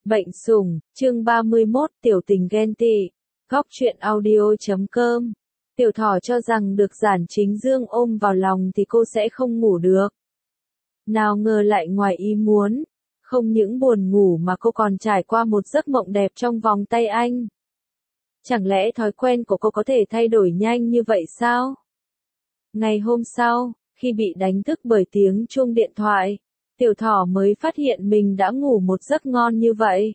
Bệnh sủng, chương 31, tiểu tình ghen tị. Góc truyện audio.com. Tiểu thỏ cho rằng được Giản Chính Dương ôm vào lòng thì cô sẽ không ngủ được. Nào ngờ lại ngoài ý muốn. Không những buồn ngủ mà cô còn trải qua một giấc mộng đẹp trong vòng tay anh. Chẳng lẽ thói quen của cô có thể thay đổi nhanh như vậy sao? Ngày hôm sau, khi bị đánh thức bởi tiếng chuông điện thoại, tiểu thỏ mới phát hiện mình đã ngủ một giấc ngon như vậy.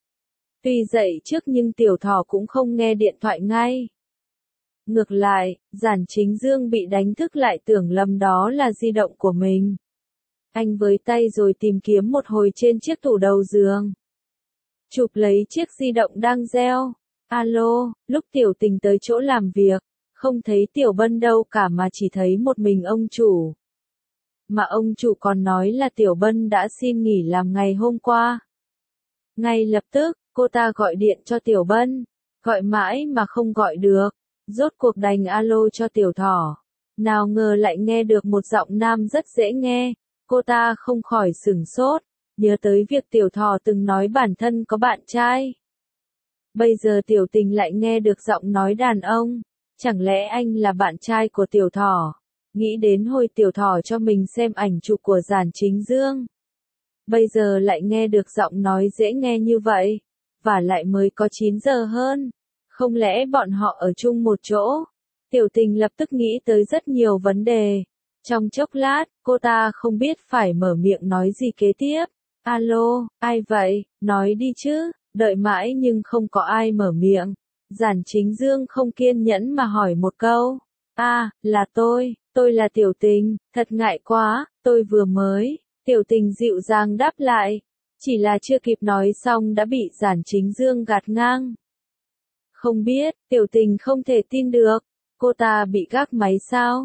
Tuy dậy trước nhưng tiểu thỏ cũng không nghe điện thoại ngay. Ngược lại, Giản Chính Dương bị đánh thức lại tưởng lầm đó là di động của mình. Anh với tay rồi tìm kiếm một hồi trên chiếc tủ đầu giường. Chụp lấy chiếc di động đang reo. Alo, lúc tiểu tình tới chỗ làm việc, không thấy tiểu Bân đâu cả mà chỉ thấy một mình ông chủ. Mà ông chủ còn nói là tiểu Bân đã xin nghỉ làm ngày hôm qua. Ngay lập tức, cô ta gọi điện cho tiểu Bân, gọi mãi mà không gọi được, rốt cuộc đành alo cho tiểu thỏ. Nào ngờ lại nghe được một giọng nam rất dễ nghe, cô ta không khỏi sửng sốt, nhớ tới việc tiểu thỏ từng nói bản thân có bạn trai. Bây giờ tiểu tình lại nghe được giọng nói đàn ông, chẳng lẽ anh là bạn trai của tiểu thỏ? Nghĩ đến hồi tiểu thỏ cho mình xem ảnh chụp của Giản Chính Dương. Bây giờ lại nghe được giọng nói dễ nghe như vậy, và lại mới có 9 giờ hơn. Không lẽ bọn họ ở chung một chỗ? Tiểu tình lập tức nghĩ tới rất nhiều vấn đề. Trong chốc lát, cô ta không biết phải mở miệng nói gì kế tiếp. Alo, ai vậy? Nói đi chứ, đợi mãi nhưng không có ai mở miệng. Giản Chính Dương không kiên nhẫn mà hỏi một câu. Là tôi là tiểu tình, thật ngại quá, tôi vừa mới. Tiểu tình dịu dàng đáp lại. Chỉ là chưa kịp nói xong đã bị Giản Chính Dương gạt ngang. Không biết, tiểu tình không thể tin được. Cô ta bị gác máy sao?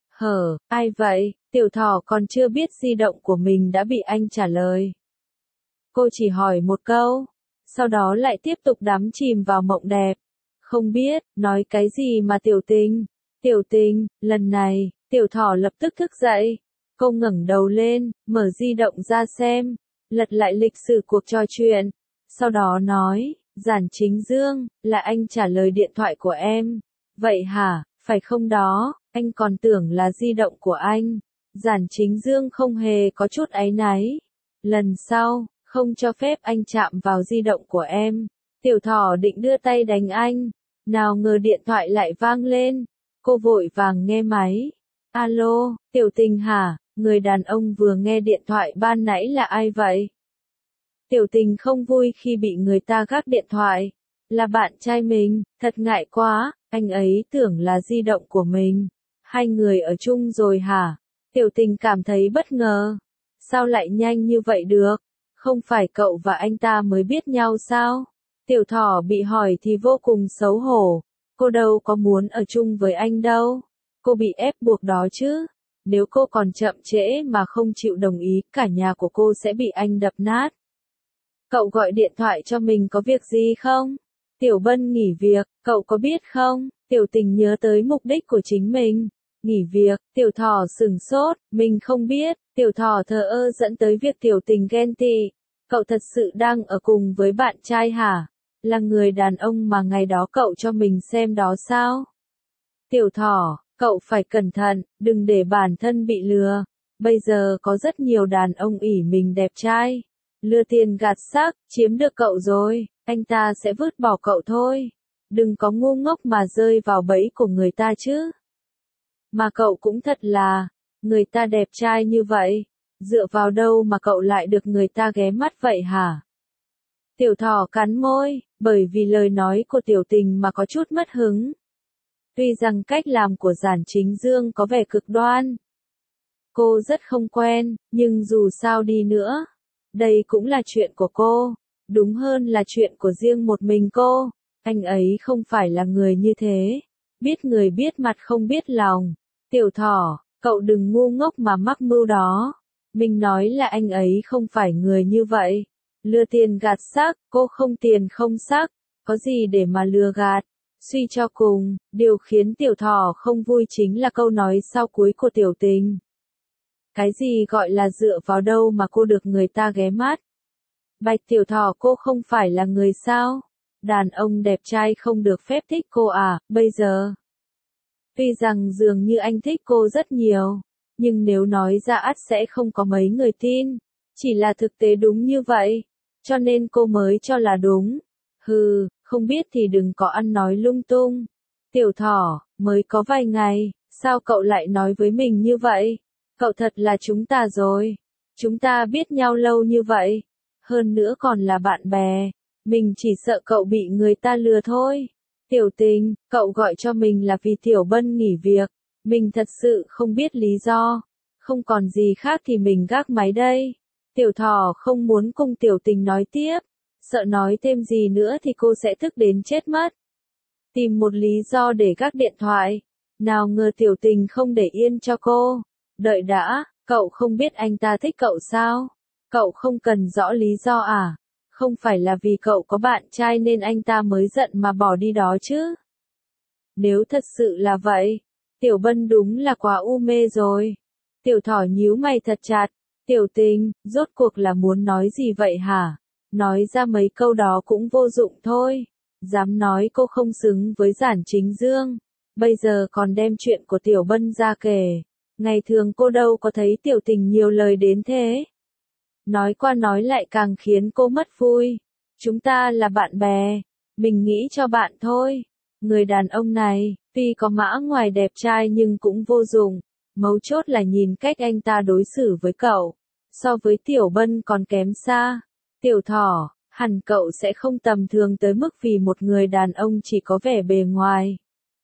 Ai vậy? Tiểu thỏ còn chưa biết di động của mình đã bị anh trả lời. Cô chỉ hỏi một câu, sau đó lại tiếp tục đắm chìm vào mộng đẹp. Không biết, nói cái gì mà tiểu tình, lần này, tiểu thỏ lập tức thức dậy. Cô ngẩng đầu lên, mở di động ra xem, lật lại lịch sử cuộc trò chuyện. Sau đó nói, Giản Chính Dương, là anh trả lời điện thoại của em. Vậy hả, phải không đó, anh còn tưởng là di động của anh. Giản Chính Dương không hề có chút áy náy. Lần sau, không cho phép anh chạm vào di động của em. Tiểu thỏ định đưa tay đánh anh. Nào ngờ điện thoại lại vang lên. Cô vội vàng nghe máy. Alo, tiểu tình hả? Người đàn ông vừa nghe điện thoại ban nãy là ai vậy? Tiểu tình không vui khi bị người ta gác điện thoại. Là bạn trai mình, thật ngại quá, anh ấy tưởng là di động của mình. Hai người ở chung rồi hả? Tiểu tình cảm thấy bất ngờ. Sao lại nhanh như vậy được? Không phải cậu và anh ta mới biết nhau sao? Tiểu thỏ bị hỏi thì vô cùng xấu hổ. Cô đâu có muốn ở chung với anh đâu. Cô bị ép buộc đó chứ. Nếu cô còn chậm trễ mà không chịu đồng ý, cả nhà của cô sẽ bị anh đập nát. Cậu gọi điện thoại cho mình có việc gì không? Tiểu Bân nghỉ việc, cậu có biết không? Tiểu tình nhớ tới mục đích của chính mình. Nghỉ việc, tiểu thỏ sửng sốt, mình không biết. Tiểu thỏ thờ ơ dẫn tới việc tiểu tình ghen tị. Cậu thật sự đang ở cùng với bạn trai hả? Là người đàn ông mà ngày đó cậu cho mình xem đó sao? Tiểu thỏ, cậu phải cẩn thận, đừng để bản thân bị lừa. Bây giờ có rất nhiều đàn ông ỷ mình đẹp trai. Lừa tiền gạt xác, chiếm được cậu rồi, anh ta sẽ vứt bỏ cậu thôi. Đừng có ngu ngốc mà rơi vào bẫy của người ta chứ. Mà cậu cũng thật là, người ta đẹp trai như vậy, dựa vào đâu mà cậu lại được người ta ghé mắt vậy hả? Tiểu thỏ cắn môi, bởi vì lời nói của tiểu tình mà có chút mất hứng. Tuy rằng cách làm của Giản Chính Dương có vẻ cực đoan. Cô rất không quen, nhưng dù sao đi nữa. Đây cũng là chuyện của cô. Đúng hơn là chuyện của riêng một mình cô. Anh ấy không phải là người như thế. Biết người biết mặt không biết lòng. Tiểu thỏ, cậu đừng ngu ngốc mà mắc mưu đó. Mình nói là anh ấy không phải người như vậy. Lừa tiền gạt xác, cô không tiền không xác. Có gì để mà lừa gạt? Suy cho cùng, điều khiến tiểu thỏ không vui chính là câu nói sau cuối của tiểu tình. Cái gì gọi là dựa vào đâu mà cô được người ta ghé mắt? Bạch Tiểu Thỏ, cô không phải là người sao? Đàn ông đẹp trai không được phép thích cô à, bây giờ? Tuy rằng dường như anh thích cô rất nhiều, nhưng nếu nói ra ắt sẽ không có mấy người tin. Chỉ là thực tế đúng như vậy, cho nên cô mới cho là đúng. Hừ, không biết thì đừng có ăn nói lung tung. Tiểu Thỏ, mới có vài ngày, sao cậu lại nói với mình như vậy? Cậu thật là chúng ta rồi. Chúng ta biết nhau lâu như vậy, hơn nữa còn là bạn bè. Mình chỉ sợ cậu bị người ta lừa thôi. Tiểu Tình, cậu gọi cho mình là vì Tiểu Bân nghỉ việc. Mình thật sự không biết lý do. Không còn gì khác thì mình gác máy đây. Tiểu Thỏ không muốn cùng Tiểu Tình nói tiếp. Sợ nói thêm gì nữa thì cô sẽ thức đến chết mất. Tìm một lý do để gác điện thoại. Nào ngờ Tiểu Tình không để yên cho cô. Đợi đã, cậu không biết anh ta thích cậu sao? Cậu không cần rõ lý do à? Không phải là vì cậu có bạn trai nên anh ta mới giận mà bỏ đi đó chứ? Nếu thật sự là vậy, Tiểu Bân đúng là quá u mê rồi. Tiểu Thỏ nhíu mày thật chặt. Tiểu Tình, rốt cuộc là muốn nói gì vậy hả? Nói ra mấy câu đó cũng vô dụng thôi. Dám nói cô không xứng với Giản Chính Dương. Bây giờ còn đem chuyện của Tiểu Bân ra kể. Ngày thường cô đâu có thấy Tiểu Tình nhiều lời đến thế. Nói qua nói lại càng khiến cô mất vui. Chúng ta là bạn bè. Mình nghĩ cho bạn thôi. Người đàn ông này, tuy có mã ngoài đẹp trai nhưng cũng vô dụng. Mấu chốt là nhìn cách anh ta đối xử với cậu. So với Tiểu Bân còn kém xa. Tiểu Thỏ, hẳn cậu sẽ không tầm thường tới mức vì một người đàn ông chỉ có vẻ bề ngoài.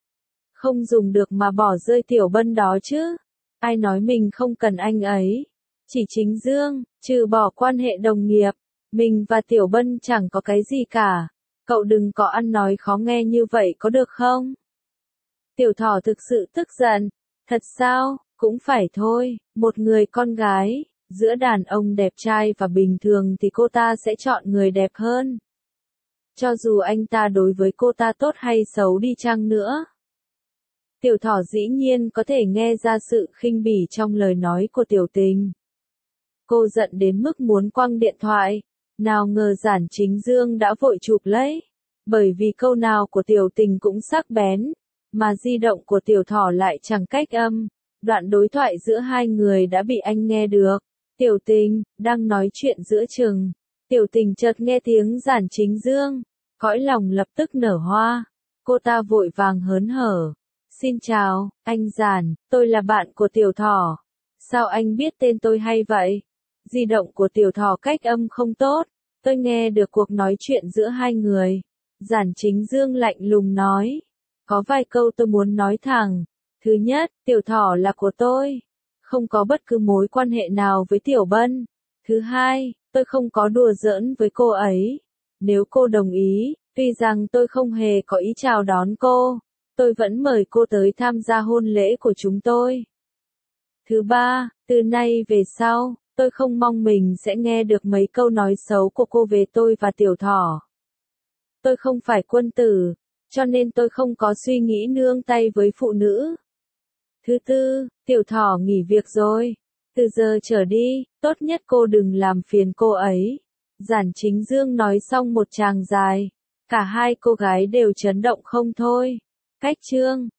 Không dùng được mà bỏ rơi Tiểu Bân đó chứ. Ai nói mình không cần anh ấy. Chỉ Chính Dương, trừ bỏ quan hệ đồng nghiệp, mình và Tiểu Bân chẳng có cái gì cả. Cậu đừng có ăn nói khó nghe như vậy có được không? Tiểu Thỏ thực sự tức giận. Thật sao? Cũng phải thôi, một người con gái, giữa đàn ông đẹp trai và bình thường thì cô ta sẽ chọn người đẹp hơn. Cho dù anh ta đối với cô ta tốt hay xấu đi chăng nữa. Tiểu Thỏ dĩ nhiên có thể nghe ra sự khinh bỉ trong lời nói của Tiểu Tình. Cô giận đến mức muốn quăng điện thoại. Nào ngờ Giản Chính Dương đã vội chụp lấy. Bởi vì câu nào của Tiểu Tình cũng sắc bén. Mà di động của Tiểu Thỏ lại chẳng cách âm. Đoạn đối thoại giữa hai người đã bị anh nghe được. Tiểu Tình, đang nói chuyện giữa chừng. Tiểu Tình chợt nghe tiếng Giản Chính Dương. Cõi lòng lập tức nở hoa. Cô ta vội vàng hớn hở. Xin chào, anh Giản, tôi là bạn của Tiểu Thỏ. Sao anh biết tên tôi hay vậy? Di động của Tiểu Thỏ cách âm không tốt. Tôi nghe được cuộc nói chuyện giữa hai người. Giản Chính Dương lạnh lùng nói. Có vài câu tôi muốn nói thẳng. Thứ nhất, Tiểu Thỏ là của tôi. Không có bất cứ mối quan hệ nào với Tiểu Bân. Thứ hai, tôi không có đùa giỡn với cô ấy. Nếu cô đồng ý, tuy rằng tôi không hề có ý chào đón cô, tôi vẫn mời cô tới tham gia hôn lễ của chúng tôi. Thứ ba, từ nay về sau, tôi không mong mình sẽ nghe được mấy câu nói xấu của cô về tôi và Tiểu Thỏ. Tôi không phải quân tử, cho nên tôi không có suy nghĩ nương tay với phụ nữ. Thứ tư, Tiểu Thỏ nghỉ việc rồi. Từ giờ trở đi, tốt nhất cô đừng làm phiền cô ấy. Giản Chính Dương nói xong một tràng dài. Cả hai cô gái đều chấn động không thôi. Cách chương